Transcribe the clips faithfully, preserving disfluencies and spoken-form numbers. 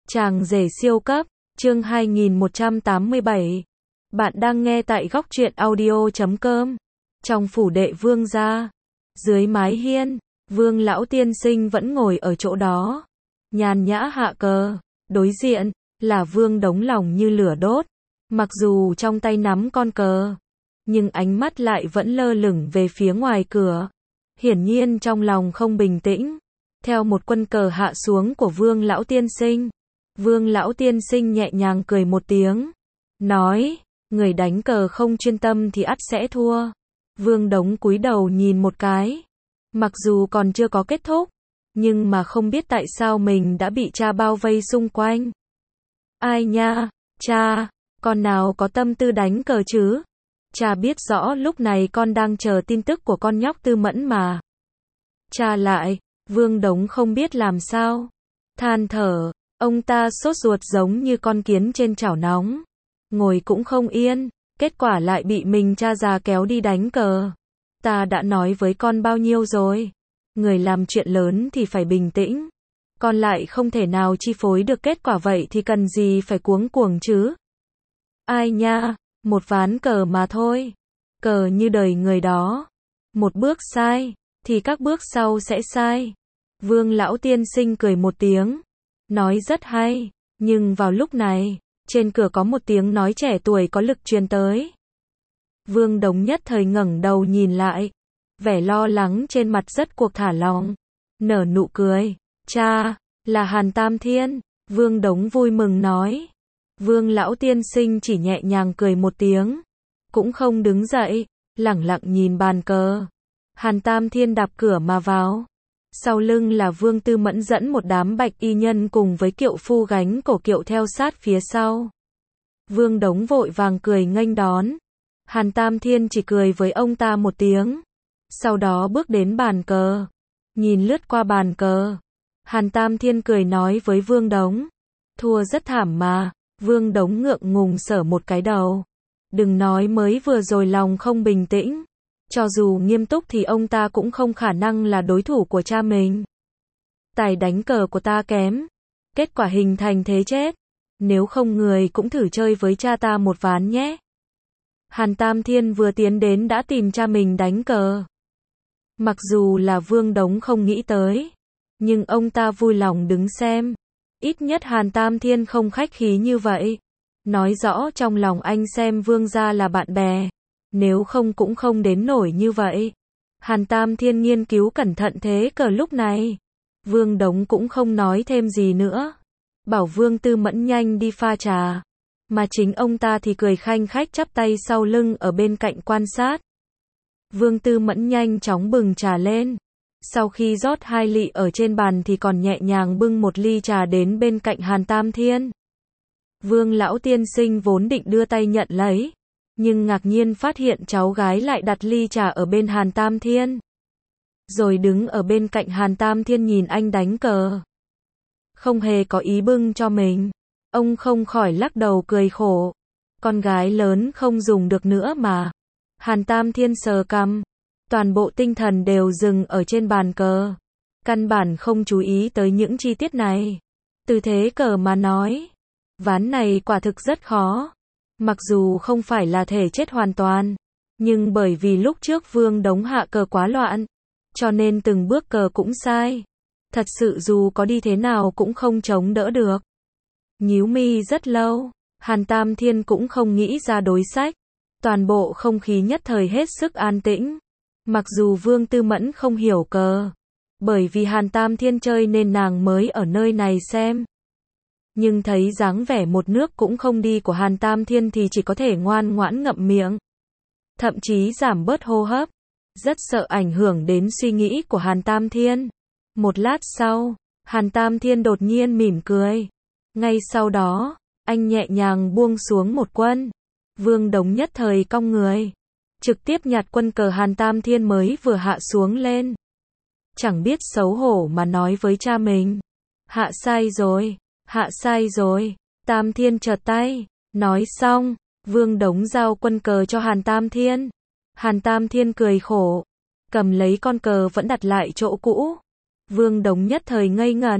Chàng rể siêu cấp, chương hai nghìn một trăm tám mươi bảy. Bạn đang nghe tại góc truyện audio chấm com. Trong phủ đệ vương gia, dưới mái hiên, vương lão tiên sinh vẫn ngồi ở chỗ đó, nhàn nhã hạ cờ, đối diện là vương đống lòng như lửa đốt, mặc dù trong tay nắm con cờ, nhưng ánh mắt lại vẫn lơ lửng về phía ngoài cửa, hiển nhiên trong lòng không bình tĩnh. Theo một quân cờ hạ xuống của vương lão tiên sinh, vương lão tiên sinh nhẹ nhàng cười một tiếng, nói, người đánh cờ không chuyên tâm thì ắt sẽ thua. Vương đống cúi đầu nhìn một cái, mặc dù còn chưa có kết thúc, nhưng mà không biết tại sao mình đã bị cha bao vây xung quanh. Ai nha, cha, con nào có tâm tư đánh cờ chứ? Cha biết rõ lúc này con đang chờ tin tức của con nhóc Tư Mẫn mà. Cha lại, vương đống không biết làm sao, than thở, ông ta sốt ruột giống như con kiến trên chảo nóng, ngồi cũng không yên, kết quả lại bị mình cha già kéo đi đánh cờ. Ta đã nói với con bao nhiêu rồi, người làm chuyện lớn thì phải bình tĩnh, con lại không thể nào chi phối được kết quả, vậy thì cần gì phải cuống cuồng chứ? Ai nha, một ván cờ mà thôi, cờ như đời người đó, một bước sai, thì các bước sau sẽ sai. Vương lão tiên sinh cười một tiếng, nói rất hay, nhưng vào lúc này, trên cửa có một tiếng nói trẻ tuổi có lực truyền tới. Vương đống nhất thời ngẩng đầu nhìn lại, vẻ lo lắng trên mặt rất cuộc thả lỏng, nở nụ cười, cha, là Hàn Tam Thiên. Vương đống vui mừng nói. Vương lão tiên sinh chỉ nhẹ nhàng cười một tiếng, cũng không đứng dậy, lẳng lặng nhìn bàn cờ. Hàn Tam Thiên đạp cửa mà vào, sau lưng là Vương Tư Mẫn dẫn một đám bạch y nhân cùng với kiệu phu gánh cổ kiệu theo sát phía sau. Vương đống vội vàng cười nghênh đón, Hàn Tam Thiên chỉ cười với ông ta một tiếng, sau đó bước đến bàn cờ, nhìn lướt qua bàn cờ. Hàn Tam Thiên cười nói với Vương đống, thua rất thảm mà. Vương đống ngượng ngùng sờ một cái đầu, đừng nói mới vừa rồi lòng không bình tĩnh, cho dù nghiêm túc thì ông ta cũng không khả năng là đối thủ của cha mình. Tài đánh cờ của ta kém, kết quả hình thành thế chết, nếu không người cũng thử chơi với cha ta một ván nhé. Hàn Tam Thiên vừa tiến đến đã tìm cha mình đánh cờ. Mặc dù là Vương đống không nghĩ tới, nhưng ông ta vui lòng đứng xem. Ít nhất Hàn Tam Thiên không khách khí như vậy, nói rõ trong lòng anh xem Vương gia là bạn bè, nếu không cũng không đến nổi như vậy. Hàn Tam Thiên nghiên cứu cẩn thận thế cờ lúc này, Vương đống cũng không nói thêm gì nữa, bảo Vương Tư Mẫn nhanh đi pha trà, mà chính ông ta thì cười khanh khách chắp tay sau lưng ở bên cạnh quan sát. Vương Tư Mẫn nhanh chóng bừng trà lên, sau khi rót hai lị ở trên bàn thì còn nhẹ nhàng bưng một ly trà đến bên cạnh Hàn Tam Thiên. Vương lão tiên sinh vốn định đưa tay nhận lấy, nhưng ngạc nhiên phát hiện cháu gái lại đặt ly trà ở bên Hàn Tam Thiên, rồi đứng ở bên cạnh Hàn Tam Thiên nhìn anh đánh cờ, không hề có ý bưng cho mình. Ông không khỏi lắc đầu cười khổ, con gái lớn không dùng được nữa mà. Hàn Tam Thiên sờ cằm, toàn bộ tinh thần đều dừng ở trên bàn cờ, căn bản không chú ý tới những chi tiết này. Từ thế cờ mà nói, ván này quả thực rất khó, mặc dù không phải là thể chết hoàn toàn, nhưng bởi vì lúc trước Vương đống hạ cờ quá loạn, cho nên từng bước cờ cũng sai, thật sự dù có đi thế nào cũng không chống đỡ được. Nhíu mi rất lâu, Hàn Tam Thiên cũng không nghĩ ra đối sách, toàn bộ không khí nhất thời hết sức an tĩnh. Mặc dù Vương Tư Mẫn không hiểu cờ, bởi vì Hàn Tam Thiên chơi nên nàng mới ở nơi này xem, nhưng thấy dáng vẻ một nước cũng không đi của Hàn Tam Thiên thì chỉ có thể ngoan ngoãn ngậm miệng, thậm chí giảm bớt hô hấp, rất sợ ảnh hưởng đến suy nghĩ của Hàn Tam Thiên. Một lát sau, Hàn Tam Thiên đột nhiên mỉm cười, ngay sau đó, anh nhẹ nhàng buông xuống một quân. Vương đống nhất thời cong người, trực tiếp nhặt quân cờ Hàn Tam Thiên mới vừa hạ xuống lên. Chẳng biết xấu hổ mà nói với cha mình, hạ sai rồi, hạ sai rồi. Tam Thiên chợt tay, nói xong, Vương đống giao quân cờ cho Hàn Tam Thiên. Hàn Tam Thiên cười khổ, cầm lấy con cờ vẫn đặt lại chỗ cũ. Vương đống nhất thời ngây ngẩn,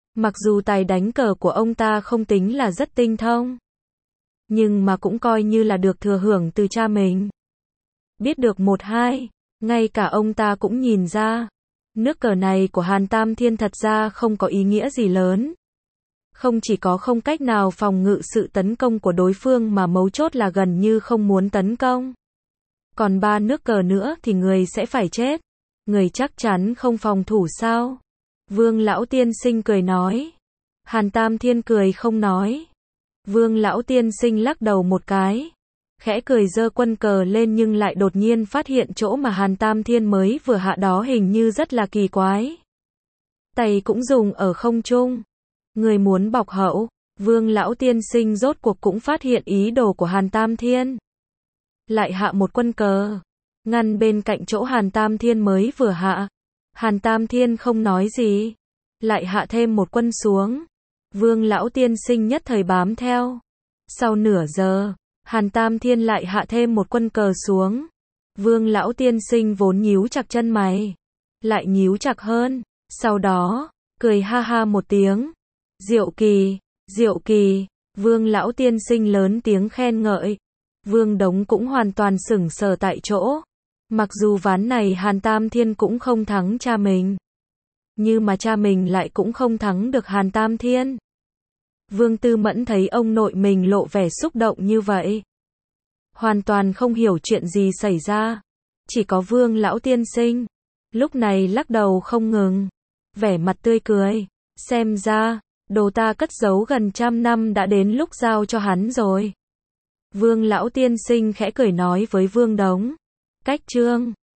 Mặc dù tài đánh cờ của ông ta không tính là rất tinh thông, nhưng mà cũng coi như là được thừa hưởng từ cha mình. Biết được một hai, ngay cả ông ta cũng nhìn ra. Nước cờ này của Hàn Tam Thiên thật ra không có ý nghĩa gì lớn. Không chỉ có không cách nào phòng ngự sự tấn công của đối phương mà mấu chốt là gần như không muốn tấn công. Còn ba nước cờ nữa thì người sẽ phải chết. Người chắc chắn không phòng thủ sao? Vương Lão Tiên Sinh cười nói. Hàn Tam Thiên cười không nói. Vương Lão Tiên Sinh lắc đầu một cái, khẽ cười giơ quân cờ lên nhưng lại đột nhiên phát hiện chỗ mà Hàn Tam Thiên mới vừa hạ đó hình như rất là kỳ quái. Tay cũng dùng ở không trung. Người muốn bọc hậu. Vương Lão Tiên Sinh rốt cuộc cũng phát hiện ý đồ của Hàn Tam Thiên. Lại hạ một quân cờ, ngăn bên cạnh chỗ Hàn Tam Thiên mới vừa hạ. Hàn Tam Thiên không nói gì, lại hạ thêm một quân xuống. Vương Lão Tiên Sinh nhất thời bám theo. Sau nửa giờ, Hàn Tam Thiên lại hạ thêm một quân cờ xuống. Vương Lão Tiên Sinh vốn nhíu chặt chân mày, lại nhíu chặt hơn. Sau đó, cười ha ha một tiếng. Diệu kỳ, diệu kỳ. Vương Lão Tiên Sinh lớn tiếng khen ngợi. Vương Đống cũng hoàn toàn sững sờ tại chỗ. Mặc dù ván này Hàn Tam Thiên cũng không thắng cha mình, nhưng mà cha mình lại cũng không thắng được Hàn Tam Thiên. Vương Tư Mẫn thấy ông nội mình lộ vẻ xúc động như vậy, hoàn toàn không hiểu chuyện gì xảy ra. Chỉ có Vương Lão Tiên Sinh lúc này lắc đầu không ngừng, vẻ mặt tươi cười. Xem ra, đồ ta cất giấu gần trăm năm đã đến lúc giao cho hắn rồi. Vương Lão Tiên Sinh khẽ cười nói với Vương Đống. Cách chương